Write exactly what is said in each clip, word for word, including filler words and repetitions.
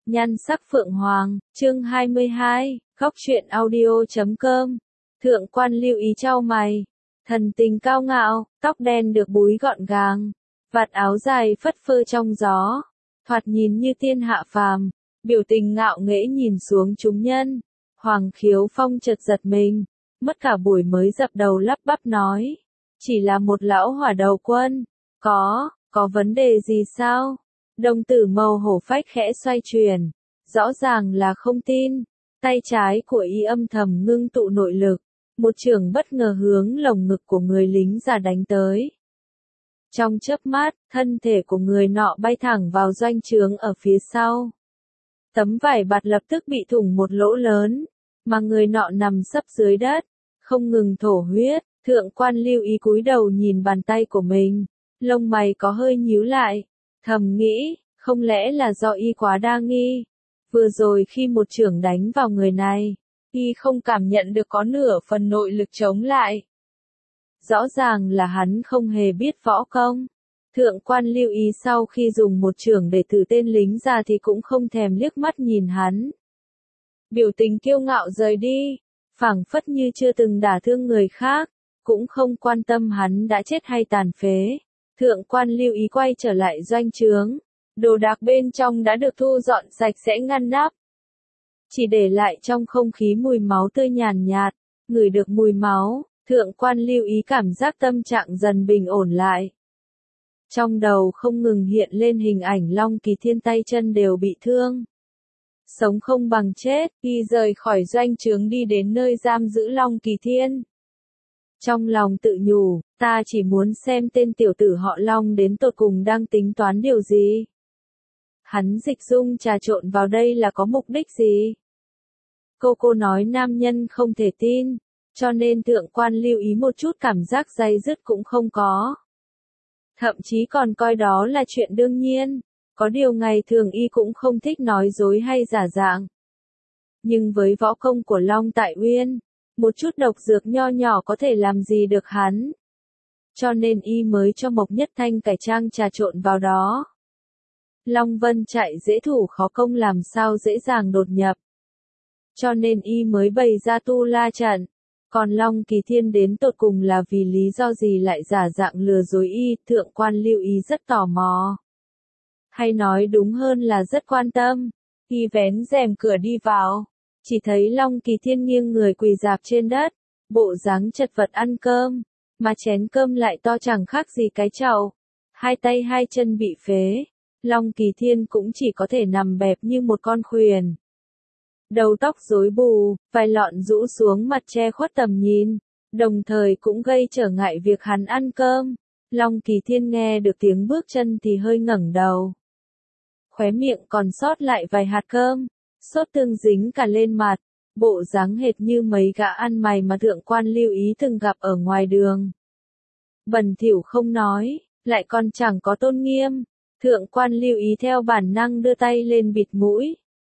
Nhan sắc phượng hoàng, chương hai mươi hai, góc truyện audio chấm com. Thượng quan Lưu Ý chau mày, thần tình cao ngạo, tóc đen được búi gọn gàng, vạt áo dài phất phơ trong gió, thoạt nhìn như tiên hạ phàm, biểu tình ngạo nghễ nhìn xuống chúng nhân. Hoàng Khiếu Phong chợt giật mình, mất cả buổi mới dập đầu lắp bắp nói, chỉ là một lão hỏa đầu quân, có, có vấn đề gì sao? Đồng tử màu hổ phách khẽ xoay chuyển, rõ ràng là không tin, tay trái của y âm thầm ngưng tụ nội lực, một chưởng bất ngờ hướng lồng ngực của người lính già đánh tới. Trong chớp mắt, thân thể của người nọ bay thẳng vào doanh trướng ở phía sau. Tấm vải bạt lập tức bị thủng một lỗ lớn, mà người nọ nằm sấp dưới đất, không ngừng thổ huyết. Thượng quan Lưu Ý cúi đầu nhìn bàn tay của mình, lông mày có hơi nhíu lại, thầm nghĩ, không lẽ là do y quá đa nghi. Vừa rồi khi một chưởng đánh vào người này, y không cảm nhận được có nửa phần nội lực chống lại. Rõ ràng là hắn không hề biết võ công. Thượng quan Lưu Ý sau khi dùng một chưởng để thử tên lính ra thì cũng không thèm liếc mắt nhìn hắn. Biểu tình kiêu ngạo rời đi, phảng phất như chưa từng đả thương người khác, cũng không quan tâm hắn đã chết hay tàn phế. Thượng quan Lưu Ý quay trở lại doanh trướng, đồ đạc bên trong đã được thu dọn sạch sẽ ngăn nắp. Chỉ để lại trong không khí mùi máu tươi nhàn nhạt, ngửi được mùi máu, thượng quan Lưu Ý cảm giác tâm trạng dần bình ổn lại. Trong đầu không ngừng hiện lên hình ảnh Long Kỳ Thiên tay chân đều bị thương. Sống không bằng chết, y rời khỏi doanh trướng đi đến nơi giam giữ Long Kỳ Thiên. Trong lòng tự nhủ, ta chỉ muốn xem tên tiểu tử họ Long đến tột cùng đang tính toán điều gì. Hắn dịch dung trà trộn vào đây là có mục đích gì? Cô cô nói nam nhân không thể tin, cho nên thượng quan Lưu Ý một chút cảm giác day dứt cũng không có. Thậm chí còn coi đó là chuyện đương nhiên, có điều ngày thường y cũng không thích nói dối hay giả dạng. Nhưng với võ công của Long Tại Uyên, một chút độc dược nho nhỏ có thể làm gì được hắn. Cho nên y mới cho Mộc Nhất Thanh cải trang trà trộn vào đó. Long Vân chạy dễ thủ khó công làm sao dễ dàng đột nhập. Cho nên y mới bày ra tu la trận. Còn Long Kỳ Thiên đến tột cùng là vì lý do gì lại giả dạng lừa dối y, thượng quan Lưu Ý rất tò mò. Hay nói đúng hơn là rất quan tâm. Y vén rèm cửa đi vào, chỉ thấy Long Kỳ Thiên nghiêng người quỳ rạp trên đất, bộ dáng chật vật ăn cơm, mà chén cơm lại to chẳng khác gì cái chậu. Hai tay hai chân bị phế, Long Kỳ Thiên cũng chỉ có thể nằm bẹp như một con khuyển. Đầu tóc rối bù, vài lọn rũ xuống mặt che khuất tầm nhìn, đồng thời cũng gây trở ngại việc hắn ăn cơm. Long Kỳ Thiên nghe được tiếng bước chân thì hơi ngẩng đầu. Khóe miệng còn sót lại vài hạt cơm, sốt tương dính cả lên mặt, bộ dáng hệt như mấy gã ăn mày mà thượng quan Lưu Ý từng gặp ở ngoài đường. Bẩn thỉu không nói, lại còn chẳng có tôn nghiêm, thượng quan Lưu Ý theo bản năng đưa tay lên bịt mũi.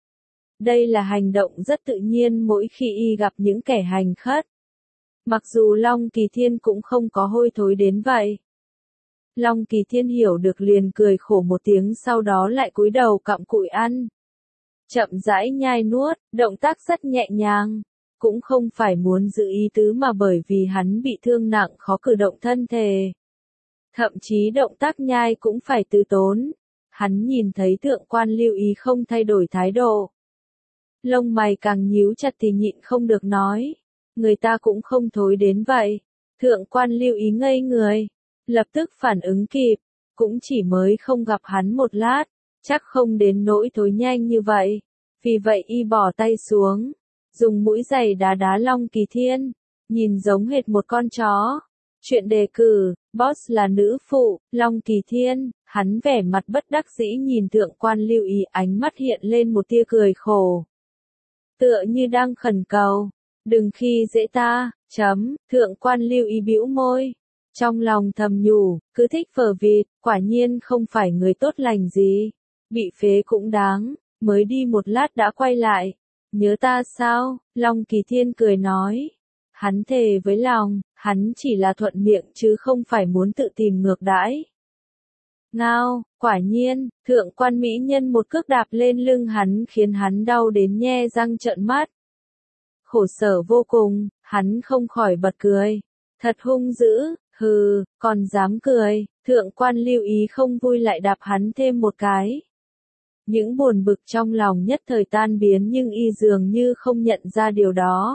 Đây là hành động rất tự nhiên mỗi khi y gặp những kẻ hành khất. Mặc dù Long Kỳ Thiên cũng không có hôi thối đến vậy. Long Kỳ Thiên hiểu được liền cười khổ một tiếng, sau đó lại cúi đầu cặm cụi ăn. Chậm rãi nhai nuốt, động tác rất nhẹ nhàng, cũng không phải muốn giữ ý tứ mà bởi vì hắn bị thương nặng khó cử động thân thể. Thậm chí động tác nhai cũng phải từ tốn. Hắn nhìn thấy thượng quan Lưu Ý không thay đổi thái độ. Lông mày càng nhíu chặt thì nhịn không được nói, người ta cũng không thối đến vậy. Thượng quan Lưu Ý ngây người, lập tức phản ứng kịp, cũng chỉ mới không gặp hắn một lát, chắc không đến nỗi thối nhanh như vậy. Vì vậy y bỏ tay xuống, dùng mũi giày đá đá Long Kỳ Thiên, nhìn giống hệt một con chó. Chuyện đề cử, boss là nữ phụ, Long Kỳ Thiên, hắn vẻ mặt bất đắc dĩ nhìn thượng quan Lưu Ý, ánh mắt hiện lên một tia cười khổ. Tựa như đang khẩn cầu, đừng khi dễ ta, chấm, thượng quan Lưu Ý bĩu môi. Trong lòng thầm nhủ, cứ thích phờ vịt, quả nhiên không phải người tốt lành gì. Bị phế cũng đáng, mới đi một lát đã quay lại. Nhớ ta sao? Long Kỳ Thiên cười nói. Hắn thề với lòng, hắn chỉ là thuận miệng chứ không phải muốn tự tìm ngược đãi. Ngao, quả nhiên, thượng quan mỹ nhân một cước đạp lên lưng hắn khiến hắn đau đến nhe răng trợn mắt. Khổ sở vô cùng, hắn không khỏi bật cười. Thật hung dữ, hừ, còn dám cười, thượng quan lưu ý không vui lại đạp hắn thêm một cái. Những buồn bực trong lòng nhất thời tan biến nhưng y dường như không nhận ra điều đó.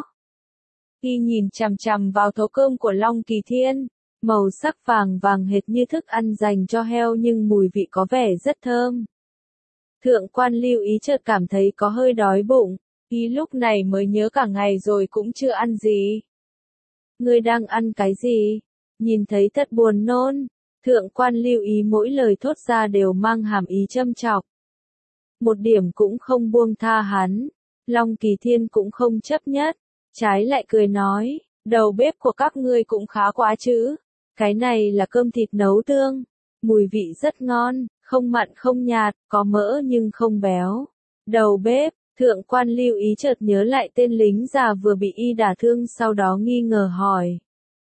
Y nhìn chằm chằm vào thố cơm của Long Kỳ Thiên, màu sắc vàng vàng hệt như thức ăn dành cho heo nhưng mùi vị có vẻ rất thơm. Thượng quan lưu ý chợt cảm thấy có hơi đói bụng, y lúc này mới nhớ cả ngày rồi cũng chưa ăn gì. Ngươi đang ăn cái gì? Nhìn thấy thật buồn nôn. Thượng quan lưu ý mỗi lời thốt ra đều mang hàm ý châm chọc. Một điểm cũng không buông tha hắn. Long Kỳ Thiên cũng không chấp nhất. Trái lại cười nói, đầu bếp của các ngươi cũng khá quá chứ. Cái này là cơm thịt nấu tương. Mùi vị rất ngon, không mặn không nhạt, có mỡ nhưng không béo. Đầu bếp, thượng quan lưu ý chợt nhớ lại tên lính già vừa bị y đả thương sau đó nghi ngờ hỏi.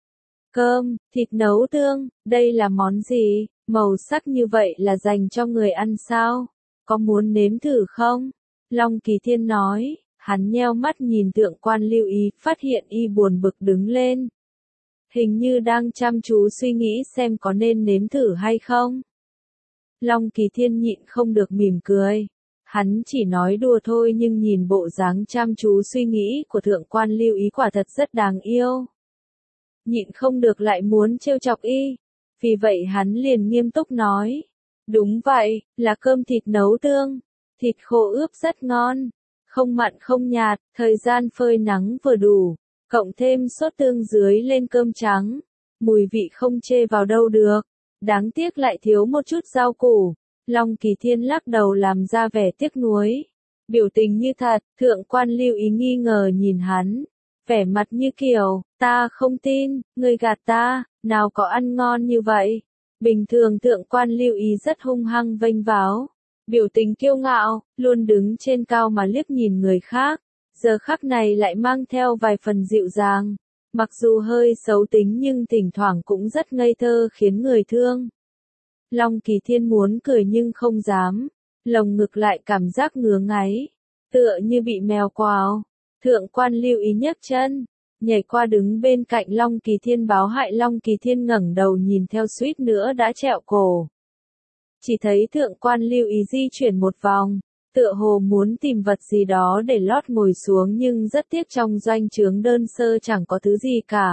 Cơm, thịt nấu tương, đây là món gì? Màu sắc như vậy là dành cho người ăn sao? Có muốn nếm thử không? Long Kỳ Thiên nói, hắn nheo mắt nhìn thượng quan lưu ý, phát hiện y buồn bực đứng lên. Hình như đang chăm chú suy nghĩ xem có nên nếm thử hay không. Long Kỳ Thiên nhịn không được mỉm cười. Hắn chỉ nói đùa thôi nhưng nhìn bộ dáng chăm chú suy nghĩ của thượng quan lưu ý quả thật rất đáng yêu. Nhịn không được lại muốn trêu chọc y. Vì vậy hắn liền nghiêm túc nói. Đúng vậy, là cơm thịt nấu tương. Thịt khô ướp rất ngon. Không mặn không nhạt, thời gian phơi nắng vừa đủ. Cộng thêm sốt tương dưới lên cơm trắng. Mùi vị không chê vào đâu được. Đáng tiếc lại thiếu một chút rau củ. Long Kỳ Thiên lắc đầu làm ra vẻ tiếc nuối. Biểu tình như thật, thượng quan lưu ý nghi ngờ nhìn hắn. Vẻ mặt như kiểu, ta không tin, ngươi gạt ta, nào có ăn ngon như vậy. Bình thường thượng quan lưu ý rất hung hăng vênh váo. Biểu tình kiêu ngạo, luôn đứng trên cao mà liếc nhìn người khác. Giờ khắc này lại mang theo vài phần dịu dàng. Mặc dù hơi xấu tính nhưng thỉnh thoảng cũng rất ngây thơ khiến người thương. Long Kỳ Thiên muốn cười nhưng không dám. Lồng ngực lại cảm giác ngứa ngáy. Tựa như bị mèo quào. Thượng quan lưu ý nhấc chân. Nhảy qua đứng bên cạnh Long Kỳ Thiên báo hại. Long Kỳ Thiên ngẩng đầu nhìn theo suýt nữa đã trẹo cổ. Chỉ thấy thượng quan lưu ý di chuyển một vòng. Tựa hồ muốn tìm vật gì đó để lót ngồi xuống nhưng rất tiếc trong doanh trướng đơn sơ chẳng có thứ gì cả.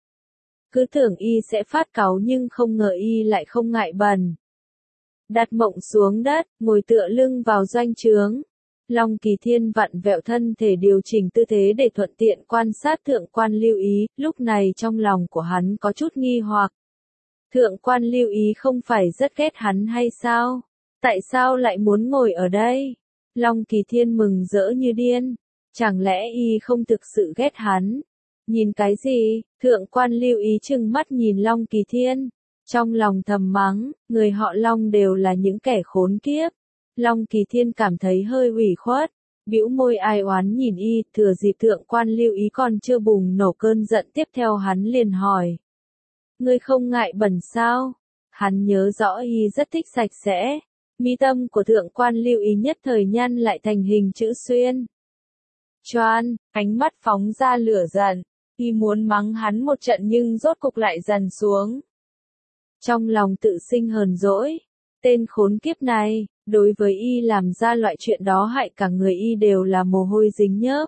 Cứ tưởng y sẽ phát cáu nhưng không ngờ y lại không ngại bần. Đặt mộng xuống đất, ngồi tựa lưng vào doanh trướng. Long Kỳ Thiên vặn vẹo thân thể điều chỉnh tư thế để thuận tiện quan sát thượng quan lưu ý, lúc này trong lòng của hắn có chút nghi hoặc. Thượng quan lưu ý không phải rất ghét hắn hay sao? Tại sao lại muốn ngồi ở đây? Long Kỳ Thiên mừng rỡ như điên. Chẳng lẽ y không thực sự ghét hắn? Nhìn cái gì? Thượng quan lưu ý trừng mắt nhìn Long Kỳ Thiên. Trong lòng thầm mắng, người họ Long đều là những kẻ khốn kiếp. Long Kỳ Thiên cảm thấy hơi ủy khuất. Bĩu môi ai oán nhìn y, thừa dịp thượng quan lưu ý còn chưa bùng nổ cơn giận tiếp theo hắn liền hỏi. Ngươi không ngại bẩn sao? Hắn nhớ rõ y rất thích sạch sẽ. Mi tâm của thượng quan lưu ý nhất thời nhăn lại thành hình chữ xuyên. Choan, ánh mắt phóng ra lửa giận. Y muốn mắng hắn một trận nhưng rốt cục lại dần xuống. Trong lòng tự sinh hờn dỗi. Tên khốn kiếp này, đối với y làm ra loại chuyện đó hại cả người y đều là mồ hôi dính nhớp.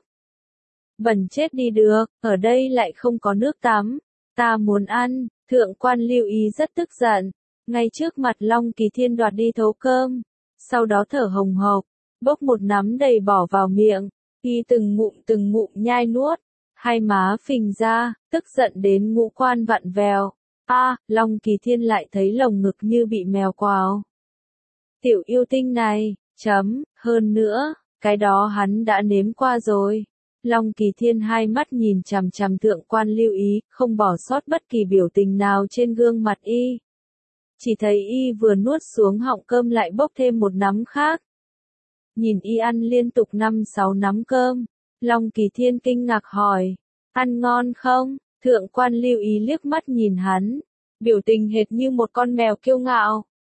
Bẩn chết đi được, ở đây lại không có nước tắm. Ta muốn ăn, thượng quan lưu ý rất tức giận. Ngay trước mặt Long Kỳ Thiên đoạt đi thố cơm. Sau đó thở hồng hộc, bốc một nắm đầy bỏ vào miệng. Y từng ngụm từng ngụm nhai nuốt. Hai má phình ra, tức giận đến ngũ quan vặn vẹo. A, à, Long Kỳ Thiên lại thấy lồng ngực như bị mèo quào. Tiểu yêu tinh này, chấm, hơn nữa, cái đó hắn đã nếm qua rồi. Long Kỳ Thiên hai mắt nhìn chằm chằm thượng quan lưu ý, không bỏ sót bất kỳ biểu tình nào trên gương mặt y. Chỉ thấy y vừa nuốt xuống họng cơm lại bốc thêm một nắm khác. Nhìn y ăn liên tục năm sáu nắm cơm, Long Kỳ Thiên kinh ngạc hỏi, ăn ngon không? Thượng quan lưu ý liếc mắt nhìn hắn, biểu tình hệt như một con mèo kiêu ngạo.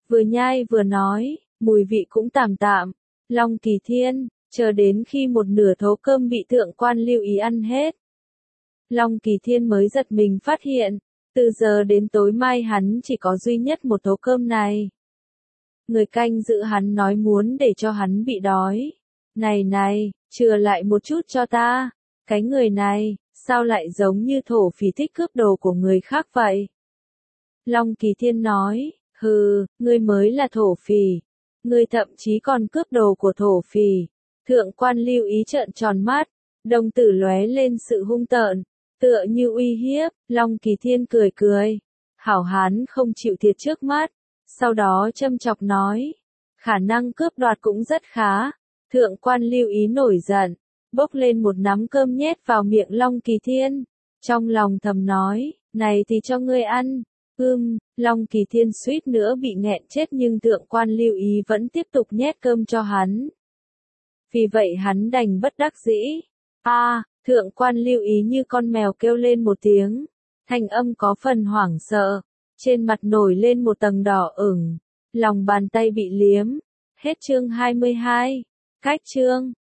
vừa nhai vừa nói, mùi vị cũng tạm tạm. Long Kỳ Thiên, chờ đến khi một nửa thố cơm bị thượng quan Lưu Ý ăn hết. Long Kỳ Thiên mới giật mình phát hiện, từ giờ đến tối mai hắn chỉ có duy nhất một thố cơm này. Người canh giữ hắn nói muốn để cho hắn bị đói. Này này, chừa lại một chút cho ta. Cái người này, sao lại giống như thổ phỉ thích cướp đồ của người khác vậy? Long Kỳ Thiên nói, hừ, ngươi mới là thổ phỉ. Ngươi thậm chí còn cướp đồ của thổ phỉ. Thượng quan Lưu Ý trợn tròn mắt, đồng tử lóe lên sự hung tợn, tựa như uy hiếp. Long Kỳ Thiên cười cười. Hảo hán không chịu thiệt trước mắt. Sau đó châm chọc nói, khả năng cướp đoạt cũng rất khá. Thượng quan Lưu Ý nổi giận, bốc lên một nắm cơm nhét vào miệng Long Kỳ Thiên. Trong lòng thầm nói, này thì cho ngươi ăn. Ưm, Long Kỳ Thiên suýt nữa bị nghẹn chết nhưng thượng quan Lưu Ý vẫn tiếp tục nhét cơm cho hắn. Vì vậy hắn đành bất đắc dĩ. A, à, thượng quan Lưu Ý như con mèo kêu lên một tiếng. Thanh âm có phần hoảng sợ. Trên mặt nổi lên một tầng đỏ ửng. Lòng bàn tay bị liếm. Hết chương hai mươi hai. Cách chương.